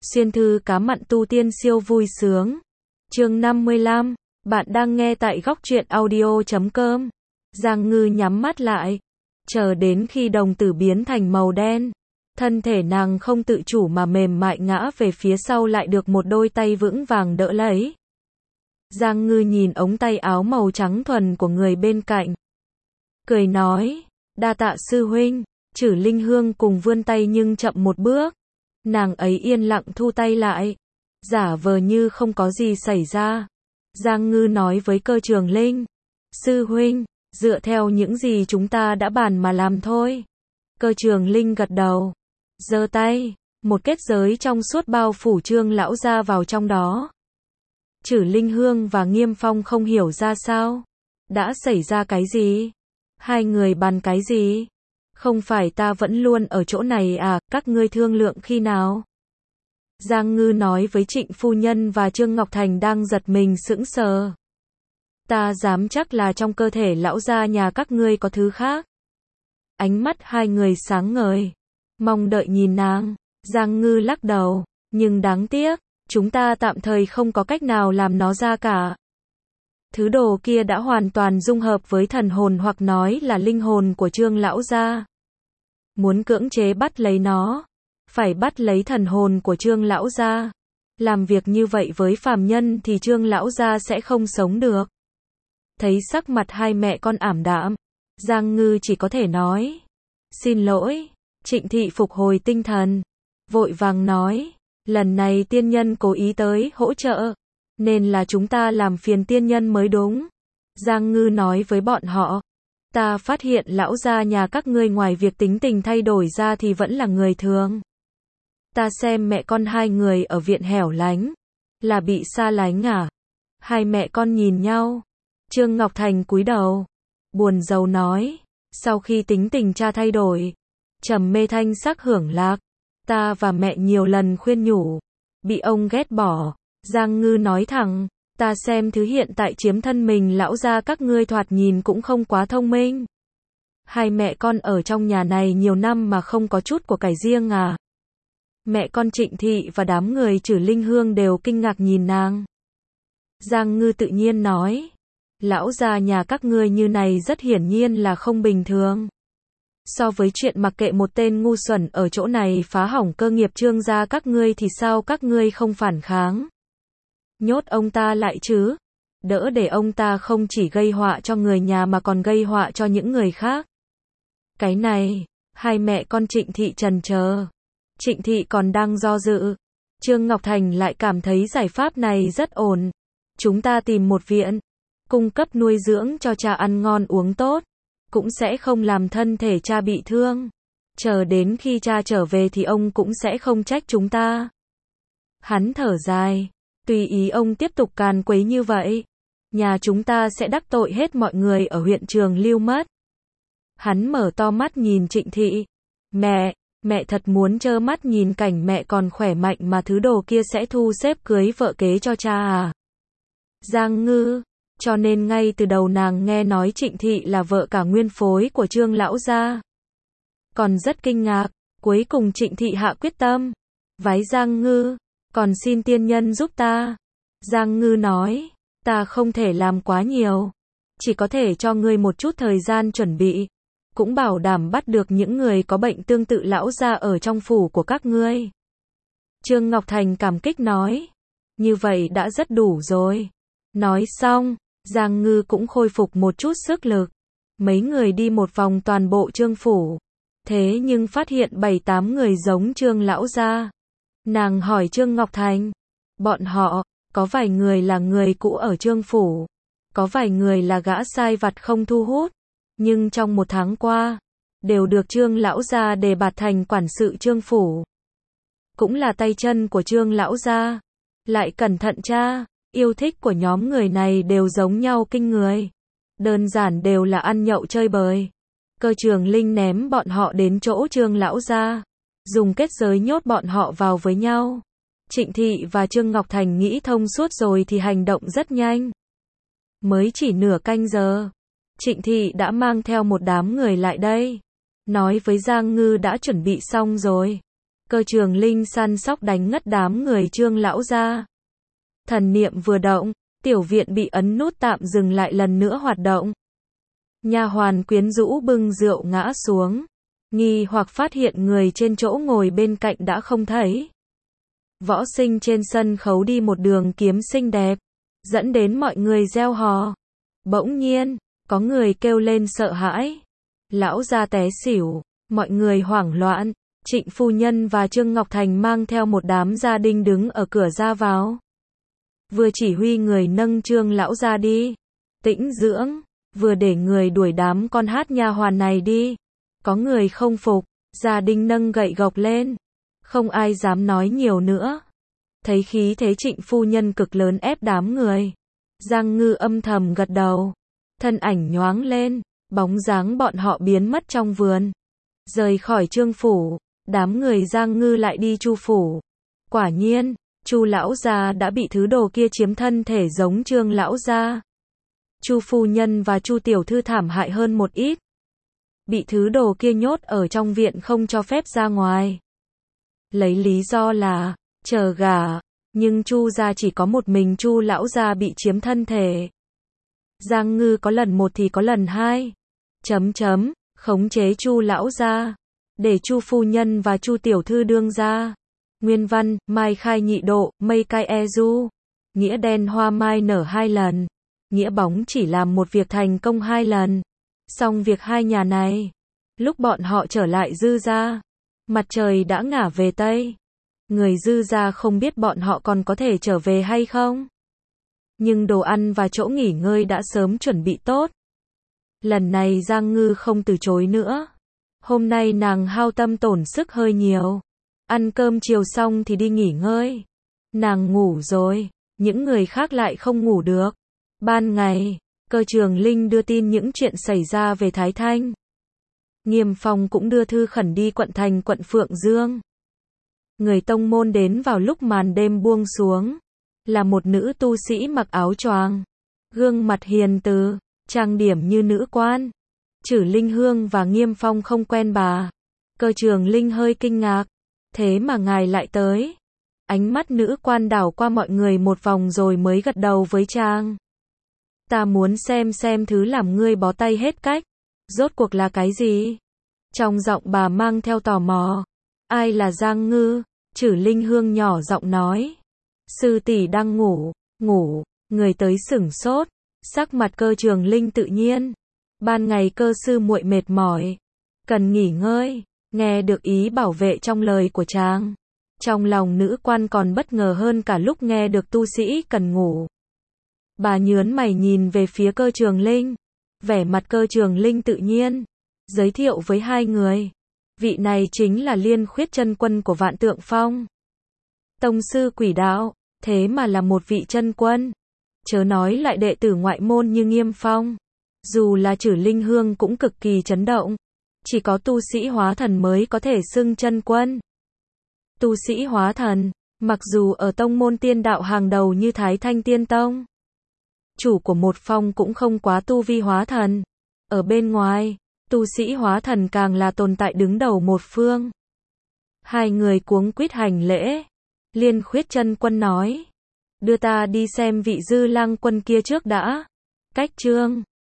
Xuyên thư cá mặn tu tiên siêu vui sướng. Chương 55, bạn đang nghe tại góc truyện audio.com. Giang Ngư nhắm mắt lại, chờ đến khi đồng tử biến thành màu đen. Thân thể nàng không tự chủ mà mềm mại ngã về phía sau, lại được một đôi tay vững vàng đỡ lấy. Giang Ngư nhìn ống tay áo màu trắng thuần của người bên cạnh, cười nói, đa tạ sư huynh. Chử Linh Hương cùng vươn tay nhưng chậm một bước. Nàng ấy yên lặng thu tay lại, giả vờ như không có gì xảy ra. Giang Ngư nói với Cơ Trường Linh, sư huynh, dựa theo những gì chúng ta đã bàn mà làm thôi. Cơ Trường Linh gật đầu, giơ tay, một kết giới trong suốt bao phủ Trương lão gia vào trong đó. Chử Linh Hương và Nghiêm Phong không hiểu ra sao, đã xảy ra cái gì? Hai người bàn cái gì? Không phải ta vẫn luôn ở chỗ này à, các ngươi thương lượng khi nào? Giang Ngư nói với Trịnh phu nhân và Trương Ngọc Thành đang giật mình sững sờ. Ta dám chắc là trong cơ thể lão gia nhà các ngươi có thứ khác. Ánh mắt hai người sáng ngời, mong đợi nhìn nàng. Giang Ngư lắc đầu, nhưng đáng tiếc, chúng ta tạm thời không có cách nào làm nó ra cả. Thứ đồ kia đã hoàn toàn dung hợp với thần hồn, hoặc nói là linh hồn của Trương lão gia. Muốn cưỡng chế bắt lấy nó, phải bắt lấy thần hồn của Trương lão gia. Làm việc như vậy với phàm nhân thì Trương lão gia sẽ không sống được. Thấy sắc mặt hai mẹ con ảm đạm, Giang Ngư chỉ có thể nói, xin lỗi. Trịnh Thị phục hồi tinh thần, vội vàng nói, lần này tiên nhân cố ý tới hỗ trợ, nên là chúng ta làm phiền tiên nhân mới đúng. Giang Ngư nói với bọn họ, ta phát hiện lão gia nhà các ngươi ngoài việc tính tình thay đổi ra thì vẫn là người thường. Ta xem mẹ con hai người ở viện hẻo lánh, là bị xa lánh à? Hai mẹ con nhìn nhau. Trương Ngọc Thành cúi đầu, buồn rầu nói, sau khi tính tình cha thay đổi, trầm mê thanh sắc hưởng lạc, ta và mẹ nhiều lần khuyên nhủ, bị ông ghét bỏ. Giang Ngư nói thẳng, ta xem thứ hiện tại chiếm thân mình lão gia các ngươi thoạt nhìn cũng không quá thông minh. Hai mẹ con ở trong nhà này nhiều năm mà không có chút của cải riêng à? Mẹ con Trịnh Thị và đám người Chử Linh Hương đều kinh ngạc nhìn nàng. Giang Ngư tự nhiên nói, lão gia nhà các ngươi như này rất hiển nhiên là không bình thường. So với chuyện mặc kệ một tên ngu xuẩn ở chỗ này phá hỏng cơ nghiệp Trương gia các ngươi thì sao các ngươi không phản kháng? Nhốt ông ta lại chứ, đỡ để ông ta không chỉ gây họa cho người nhà mà còn gây họa cho những người khác. Cái này, hai mẹ con Trịnh Thị trần chờ. Trịnh Thị còn đang do dự, Trương Ngọc Thành lại cảm thấy giải pháp này rất ổn. Chúng ta tìm một viện, cung cấp nuôi dưỡng cho cha ăn ngon uống tốt, cũng sẽ không làm thân thể cha bị thương. Chờ đến khi cha trở về thì ông cũng sẽ không trách chúng ta. Hắn thở dài, tùy ý ông tiếp tục càn quấy như vậy, nhà chúng ta sẽ đắc tội hết mọi người ở huyện Trường Lưu mất. Hắn mở to mắt nhìn Trịnh Thị, mẹ thật muốn trơ mắt nhìn cảnh mẹ còn khỏe mạnh mà thứ đồ kia sẽ thu xếp cưới vợ kế cho cha à? Giang Ngư, cho nên ngay từ đầu nàng nghe nói Trịnh Thị là vợ cả nguyên phối của Trương lão gia, còn rất kinh ngạc. Cuối cùng Trịnh Thị hạ quyết tâm, vái Giang Ngư, còn xin tiên nhân giúp ta. Giang Ngư nói, ta không thể làm quá nhiều, chỉ có thể cho ngươi một chút thời gian chuẩn bị, cũng bảo đảm bắt được những người có bệnh tương tự lão gia ở trong phủ của các ngươi. Trương Ngọc Thành cảm kích nói, như vậy đã rất đủ rồi. Nói xong, Giang Ngư cũng khôi phục một chút sức lực. Mấy người đi một vòng toàn bộ Trương phủ, thế nhưng phát hiện 7-8 người giống Trương lão gia. Nàng hỏi Trương Ngọc Thành, bọn họ, có vài người là người cũ ở Trương phủ, có vài người là gã sai vặt không thu hút, nhưng trong một tháng qua, đều được Trương lão gia đề bạt thành quản sự Trương phủ. Cũng là tay chân của Trương lão gia. Lại cẩn thận tra, yêu thích của nhóm người này đều giống nhau kinh người. Đơn giản đều là ăn nhậu chơi bời. Cơ Trường Linh ném bọn họ đến chỗ Trương lão gia, dùng kết giới nhốt bọn họ vào với nhau. Trịnh Thị và Trương Ngọc Thành nghĩ thông suốt rồi thì hành động rất nhanh. Mới chỉ nửa canh giờ, Trịnh Thị đã mang theo một đám người lại đây, nói với Giang Ngư đã chuẩn bị xong rồi. Cơ Trường Linh săn sóc đánh ngất đám người Trương lão gia. Thần niệm vừa động, tiểu viện bị ấn nút tạm dừng lại lần nữa hoạt động. Nha hoàn quyến rũ bưng rượu ngã xuống, nghi hoặc phát hiện người trên chỗ ngồi bên cạnh đã không thấy. Võ Sinh trên sân khấu đi một đường kiếm xinh đẹp, dẫn đến mọi người reo hò. Bỗng nhiên, có người kêu lên sợ hãi. Lão gia té xỉu, mọi người hoảng loạn. Trịnh phu nhân và Trương Ngọc Thành mang theo một đám gia đình đứng ở cửa ra vào. Vừa chỉ huy người nâng Trương lão gia đi, tĩnh dưỡng, vừa để người đuổi đám con hát nha hoàn này đi. Có người không phục, gia đình nâng gậy gộc lên. Không ai dám nói nhiều nữa. Thấy khí thế Trịnh phu nhân cực lớn ép đám người. Giang Ngư âm thầm gật đầu. Thân ảnh nhoáng lên, bóng dáng bọn họ biến mất trong vườn. Rời khỏi Trương phủ, đám người Giang Ngư lại đi Chu phủ. Quả nhiên, Chu lão gia đã bị thứ đồ kia chiếm thân thể giống Trương lão gia. Chu phu nhân và Chu tiểu thư thảm hại hơn một ít. Bị thứ đồ kia nhốt ở trong viện không cho phép ra ngoài. Lấy lý do là chờ gả, nhưng Chu gia chỉ có một mình Chu lão gia bị chiếm thân thể. Giang Ngư có lần một thì có lần hai. Khống chế Chu lão gia, để Chu phu nhân và Chu tiểu thư đương gia. Nguyên văn: Mai khai nhị độ, mây cai e du. Nghĩa đen hoa mai nở 2 lần. Nghĩa bóng chỉ làm một việc thành công 2 lần. Xong việc hai nhà này. Lúc bọn họ trở lại Dư gia, mặt trời đã ngả về Tây. Người Dư gia không biết bọn họ còn có thể trở về hay không. Nhưng đồ ăn và chỗ nghỉ ngơi đã sớm chuẩn bị tốt. Lần này Giang Ngư không từ chối nữa. Hôm nay nàng hao tâm tổn sức hơi nhiều. Ăn cơm chiều xong thì đi nghỉ ngơi. Nàng ngủ rồi, những người khác lại không ngủ được. Ban ngày, Cơ Trường Linh đưa tin những chuyện xảy ra về Thái Thanh. Nghiêm Phong cũng đưa thư khẩn đi quận thành quận Phượng Dương. Người tông môn đến vào lúc màn đêm buông xuống. Là một nữ tu sĩ mặc áo choàng, gương mặt hiền từ, trang điểm như nữ quan. Chử Linh Hương và Nghiêm Phong không quen bà. Cơ Trường Linh hơi kinh ngạc. Thế mà ngài lại tới. Ánh mắt nữ quan đảo qua mọi người một vòng rồi mới gật đầu với chàng. Ta muốn xem thứ làm ngươi bó tay hết cách. Rốt cuộc là cái gì? Trong giọng bà mang theo tò mò. Ai là Giang Ngư? Chử Linh Hương nhỏ giọng nói. Sư tỷ đang ngủ. Người tới sửng sốt. Sắc mặt Cơ Trường Linh tự nhiên. Ban ngày Cơ sư muội mệt mỏi, cần nghỉ ngơi. Nghe được ý bảo vệ trong lời của chàng, trong lòng nữ quan còn bất ngờ hơn cả lúc nghe được tu sĩ cần ngủ. Bà nhớn mày nhìn về phía Cơ Trường Linh. Vẻ mặt Cơ Trường Linh tự nhiên. Giới thiệu với hai người. Vị này chính là Liên Khuyết chân quân của Vạn Tượng Phong. Tông sư quỷ đạo, thế mà là một vị chân quân. Chớ nói lại đệ tử ngoại môn như Nghiêm Phong. Dù là Chử Linh Hương cũng cực kỳ chấn động. Chỉ có tu sĩ hóa thần mới có thể xưng chân quân. Tu sĩ hóa thần, mặc dù ở tông môn tiên đạo hàng đầu như Thái Thanh Tiên Tông, chủ của một phong cũng không quá tu vi hóa thần. Ở bên ngoài, tu sĩ hóa thần càng là tồn tại đứng đầu một phương. Hai người cuống quýt hành lễ. Liên Khuyết chân quân nói. Đưa ta đi xem vị Dư Lang quân kia trước đã. Cách chương